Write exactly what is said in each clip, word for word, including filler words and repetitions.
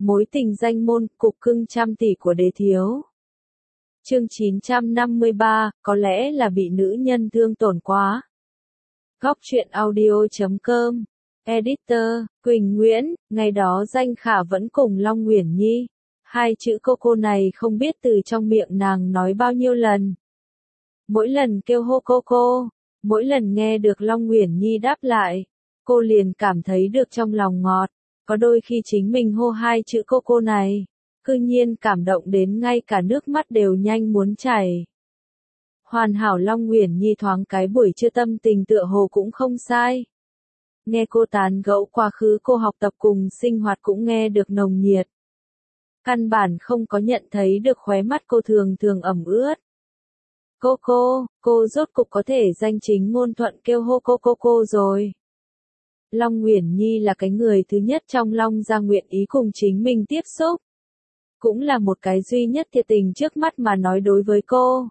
Mối tình danh môn, cục cưng trăm tỷ của đế thiếu. Chương chín trăm năm mươi ba, có lẽ là bị nữ nhân thương tổn quá. Góc truyện audio chấm com. Editor, Quỳnh Nguyễn, ngày đó Danh Khả vẫn cùng Long Uyển Nhi. Hai chữ cô cô này không biết từ trong miệng nàng nói bao nhiêu lần. Mỗi lần kêu hô cô cô, mỗi lần nghe được Long Uyển Nhi đáp lại, cô liền cảm thấy được trong lòng ngọt. Có đôi khi chính mình hô hai chữ cô cô này, cư nhiên cảm động đến ngay cả nước mắt đều nhanh muốn chảy. Hoàn hảo Long Uyển Nhi thoáng cái buổi trưa tâm tình tựa hồ cũng không sai. Nghe cô tán gẫu quá khứ cô học tập cùng sinh hoạt cũng nghe được nồng nhiệt. Căn bản không có nhận thấy được khóe mắt cô thường thường ẩm ướt. Cô cô, cô rốt cục có thể danh chính ngôn thuận kêu hô cô cô cô rồi. Long Uyển Nhi là cái người thứ nhất trong Long gia nguyện ý cùng chính mình tiếp xúc. Cũng là một cái duy nhất thiệt tình trước mắt mà nói đối với cô.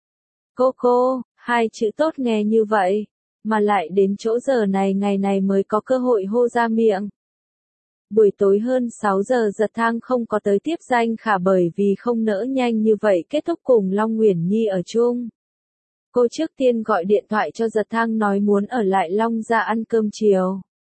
Cô cô, hai chữ tốt nghe như vậy, mà lại đến chỗ giờ này ngày này mới có cơ hội hô ra miệng. Buổi tối hơn sáu giờ Giật Thang không có tới tiếp Danh Khả bởi vì không nỡ nhanh như vậy kết thúc cùng Long Uyển Nhi ở chung. Cô trước tiên gọi điện thoại cho Giật Thang nói muốn ở lại Long gia ăn cơm chiều.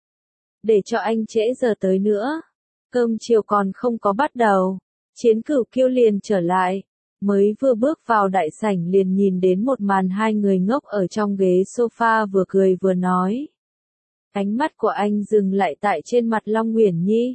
Để cho anh trễ giờ tới nữa. Cơm chiều còn không có bắt đầu. Chiến Cửu Kiêu liền trở lại. Mới vừa bước vào đại sảnh liền nhìn đến một màn hai người ngốc ở trong ghế sofa vừa cười vừa nói. Ánh mắt của anh dừng lại tại trên mặt Long Uyển Nhi.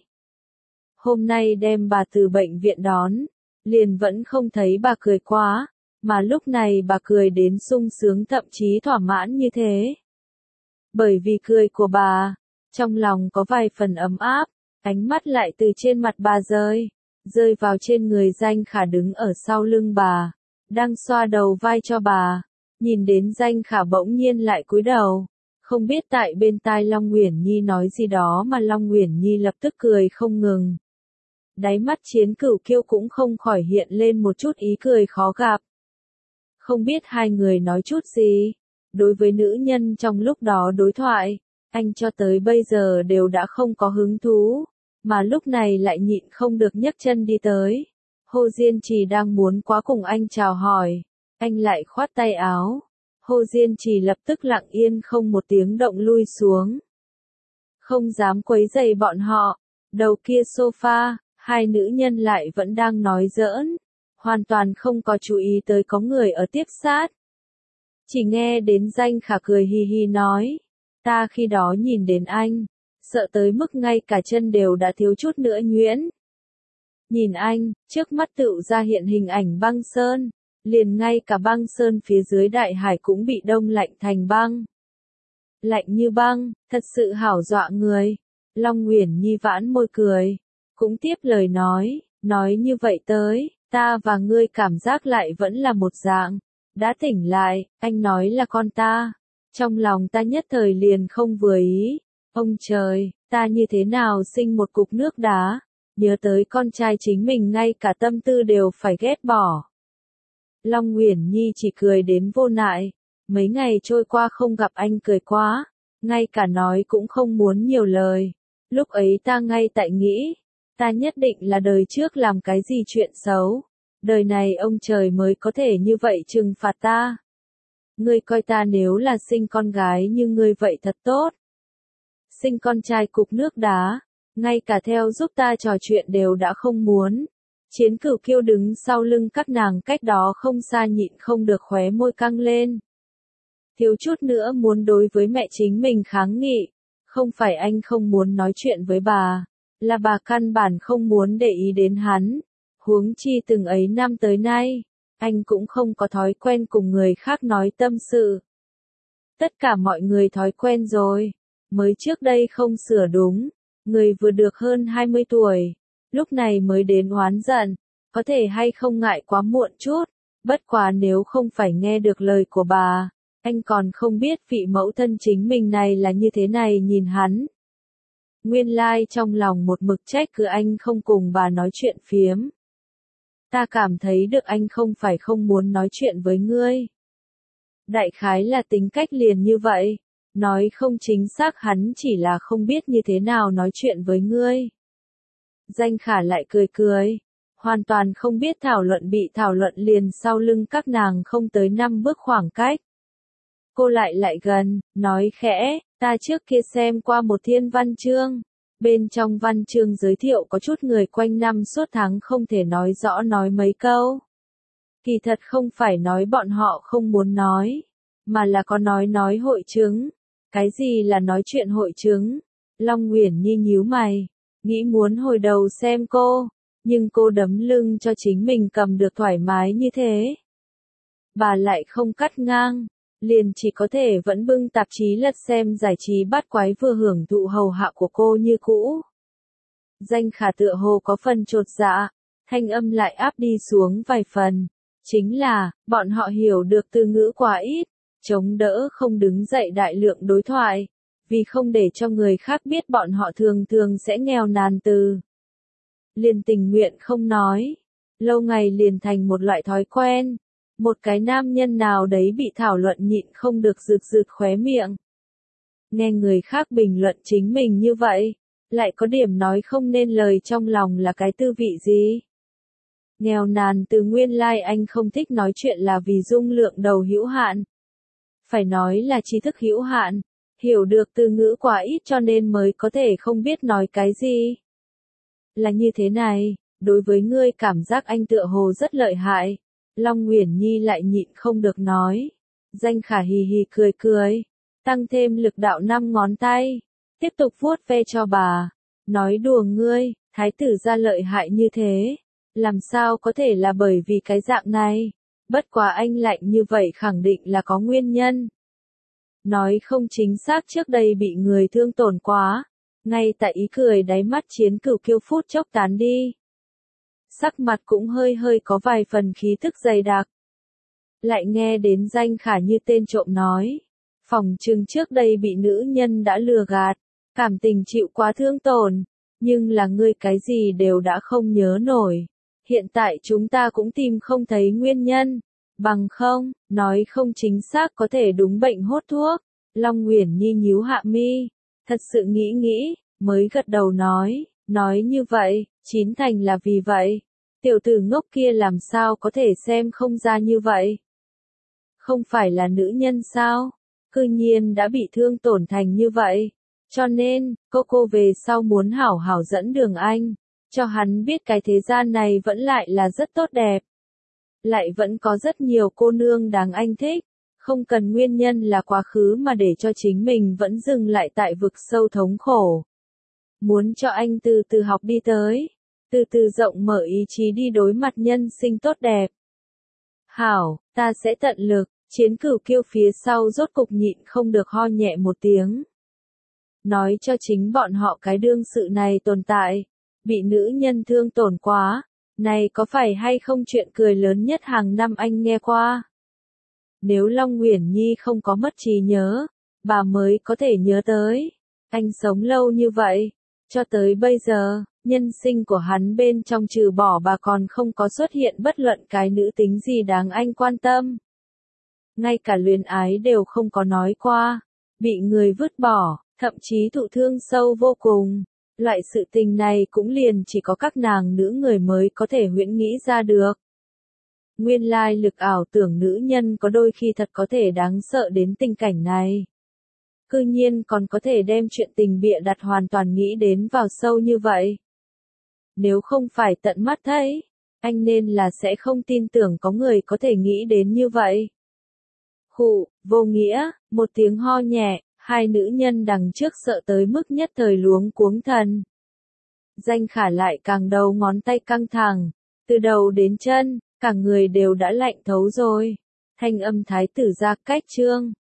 Hôm nay đem bà từ bệnh viện đón, liền vẫn không thấy bà cười quá, mà lúc này bà cười đến sung sướng thậm chí thỏa mãn như thế. Bởi vì cười của bà, trong lòng có vài phần ấm áp, ánh mắt lại từ trên mặt bà rơi, rơi vào trên người Danh Khả đứng ở sau lưng bà, đang xoa đầu vai cho bà, nhìn đến Danh Khả bỗng nhiên lại cúi đầu. Không biết tại bên tai Long Uyển Nhi nói gì đó mà Long Uyển Nhi lập tức cười không ngừng. Đáy mắt Chiến Cửu Kiêu cũng không khỏi hiện lên một chút ý cười khó gặp. Không biết hai người nói chút gì. Đối với nữ nhân trong lúc đó đối thoại, anh cho tới bây giờ đều đã không có hứng thú, mà lúc này lại nhịn không được nhấc chân đi tới. Hồ Diên Trì đang muốn quá cùng anh chào hỏi, anh lại khoát tay áo. Hồ Diên Trì lập tức lặng yên không một tiếng động lui xuống. Không dám quấy rầy bọn họ, đầu kia sofa, hai nữ nhân lại vẫn đang nói giỡn, hoàn toàn không có chú ý tới có người ở tiếp sát. Chỉ nghe đến Danh Khả cười hi hi nói, ta khi đó nhìn đến anh, sợ tới mức ngay cả chân đều đã thiếu chút nữa nhuyễn. Nhìn anh, trước mắt tựu ra hiện hình ảnh băng sơn. Liền ngay cả băng sơn phía dưới đại hải cũng bị đông lạnh thành băng. Lạnh như băng, thật sự hảo dọa người. Long Uyển Nhi vãn môi cười, cũng tiếp lời nói, nói như vậy tới, ta và ngươi cảm giác lại vẫn là một dạng. Đã tỉnh lại, anh nói là con ta. Trong lòng ta nhất thời liền không vừa ý. Ông trời, ta như thế nào sinh một cục nước đá, nhớ tới con trai chính mình ngay cả tâm tư đều phải ghét bỏ. Long Uyển Nhi chỉ cười đến vô nại, mấy ngày trôi qua không gặp anh cười quá, ngay cả nói cũng không muốn nhiều lời. Lúc ấy ta ngay tại nghĩ, ta nhất định là đời trước làm cái gì chuyện xấu, đời này ông trời mới có thể như vậy trừng phạt ta. Ngươi coi ta nếu là sinh con gái như ngươi vậy thật tốt. Sinh con trai cục nước đá, ngay cả theo giúp ta trò chuyện đều đã không muốn. Chiến Cửu Kiêu đứng sau lưng các nàng cách đó không xa nhịn không được khóe môi căng lên. Thiếu chút nữa muốn đối với mẹ chính mình kháng nghị, không phải anh không muốn nói chuyện với bà, là bà căn bản không muốn để ý đến hắn. Huống chi từng ấy năm tới nay, anh cũng không có thói quen cùng người khác nói tâm sự. Tất cả mọi người thói quen rồi, mới trước đây không sửa đúng, người vừa được hơn hai mươi tuổi. Lúc này mới đến oán giận, có thể hay không ngại quá muộn chút, bất quá nếu không phải nghe được lời của bà, anh còn không biết vị mẫu thân chính mình này là như thế này nhìn hắn. Nguyên lai like trong lòng một mực trách cứ anh không cùng bà nói chuyện phiếm. Ta cảm thấy được anh không phải không muốn nói chuyện với ngươi. Đại khái là tính cách liền như vậy, nói không chính xác hắn chỉ là không biết như thế nào nói chuyện với ngươi. Danh Khả lại cười cười. Hoàn toàn không biết thảo luận bị thảo luận liền sau lưng các nàng không tới năm bước khoảng cách. Cô lại lại gần, nói khẽ, ta trước kia xem qua một thiên văn chương. Bên trong văn chương giới thiệu có chút người quanh năm suốt tháng không thể nói rõ nói mấy câu. Kỳ thật không phải nói bọn họ không muốn nói, mà là có nói nói hội chứng. Cái gì là nói chuyện hội chứng? Long Uyển Nhi nhíu mày, nghĩ muốn hồi đầu xem cô, nhưng cô đấm lưng cho chính mình cầm được thoải mái như thế. Bà lại không cắt ngang, liền chỉ có thể vẫn bưng tạp chí lật xem giải trí bát quái vừa hưởng thụ hầu hạ của cô như cũ. Danh Khả tựa hồ có phần chột dạ, thanh âm lại áp đi xuống vài phần. Chính là, bọn họ hiểu được từ ngữ quá ít, chống đỡ không đứng dậy đại lượng đối thoại, vì không để cho người khác biết bọn họ thường thường sẽ nghèo nàn từ. Liền tình nguyện không nói, lâu ngày liền thành một loại thói quen, một cái nam nhân nào đấy bị thảo luận nhịn không được rực rực khóe miệng. Nghe người khác bình luận chính mình như vậy, lại có điểm nói không nên lời trong lòng là cái tư vị gì. Nghèo nàn từ nguyên lai like anh không thích nói chuyện là vì dung lượng đầu hữu hạn. Phải nói là trí thức hữu hạn, hiểu được từ ngữ quá ít cho nên mới có thể không biết nói cái gì. Là như thế này, đối với ngươi cảm giác anh tựa hồ rất lợi hại. Long Uyển Nhi lại nhịn không được nói. Danh Khả hì hì cười cười, tăng thêm lực đạo năm ngón tay, tiếp tục vuốt ve cho bà. Nói đùa ngươi, thái tử gia lợi hại như thế. Làm sao có thể là bởi vì cái dạng này, bất quá anh lạnh như vậy khẳng định là có nguyên nhân. Nói không chính xác trước đây bị người thương tổn quá, ngay tại ý cười đáy mắt Chiến Cửu Kiêu phút chốc tán đi. Sắc mặt cũng hơi hơi có vài phần khí thức dày đặc. Lại nghe đến Danh Khả như tên trộm nói, phỏng chừng trước đây bị nữ nhân đã lừa gạt, cảm tình chịu quá thương tổn, nhưng là ngươi cái gì đều đã không nhớ nổi. Hiện tại chúng ta cũng tìm không thấy nguyên nhân, bằng không, nói không chính xác có thể đúng bệnh hốt thuốc. Long Uyển Nhi nhíu hạ mi, thật sự nghĩ nghĩ, mới gật đầu nói, nói như vậy, chín thành là vì vậy. Tiểu tử ngốc kia làm sao có thể xem không ra như vậy? Không phải là nữ nhân sao? Cư nhiên đã bị thương tổn thành như vậy. Cho nên, cô cô về sau muốn hảo hảo dẫn đường anh. Cho hắn biết cái thế gian này vẫn lại là rất tốt đẹp. Lại vẫn có rất nhiều cô nương đáng anh thích. Không cần nguyên nhân là quá khứ mà để cho chính mình vẫn dừng lại tại vực sâu thống khổ. Muốn cho anh từ từ học đi tới. Từ từ rộng mở ý chí đi đối mặt nhân sinh tốt đẹp. Hảo, ta sẽ tận lực. Chiến Cửu Kiêu phía sau rốt cục nhịn không được ho nhẹ một tiếng. Nói cho chính bọn họ cái đương sự này tồn tại. Bị nữ nhân thương tổn quá, này có phải hay không chuyện cười lớn nhất hàng năm anh nghe qua. Nếu Long Uyển Nhi không có mất trí nhớ, bà mới có thể nhớ tới. Anh sống lâu như vậy, cho tới bây giờ, nhân sinh của hắn bên trong trừ bỏ bà còn không có xuất hiện bất luận cái nữ tính gì đáng anh quan tâm. Ngay cả luyến ái đều không có nói qua, bị người vứt bỏ, thậm chí thụ thương sâu vô cùng. Loại sự tình này cũng liền chỉ có các nàng nữ người mới có thể huyễn nghĩ ra được. Nguyên lai lực ảo tưởng nữ nhân có đôi khi thật có thể đáng sợ đến tình cảnh này. Cư nhiên còn có thể đem chuyện tình bịa đặt hoàn toàn nghĩ đến vào sâu như vậy. Nếu không phải tận mắt thấy, anh nên là sẽ không tin tưởng có người có thể nghĩ đến như vậy. Khụ, vô nghĩa, một tiếng ho nhẹ. Hai nữ nhân đằng trước sợ tới mức nhất thời luống cuống thần. Danh Khả lại càng đầu ngón tay căng thẳng, từ đầu đến chân, cả người đều đã lạnh thấu rồi. Thanh âm thái tử gia cách trương.